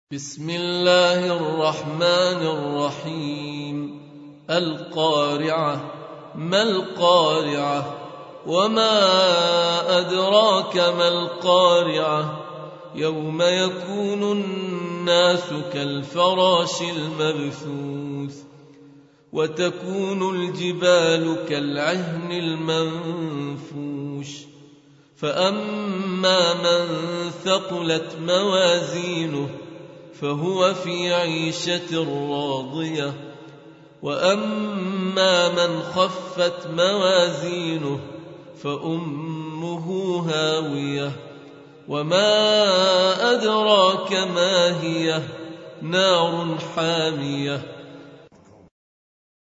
بسم الله الرحمن الرحيم. القارعة. ما القارعة؟ وما أدراك ما القارعة؟ يوم يكون الناس كالفراش المبثوث وتكون الجبال كالعهن المنفوش فأما من ثقلت موازينه فهو في عيشة راضية وأما من خفت موازينه فأمه هاوية وما أدراك ما هي؟ نار حامية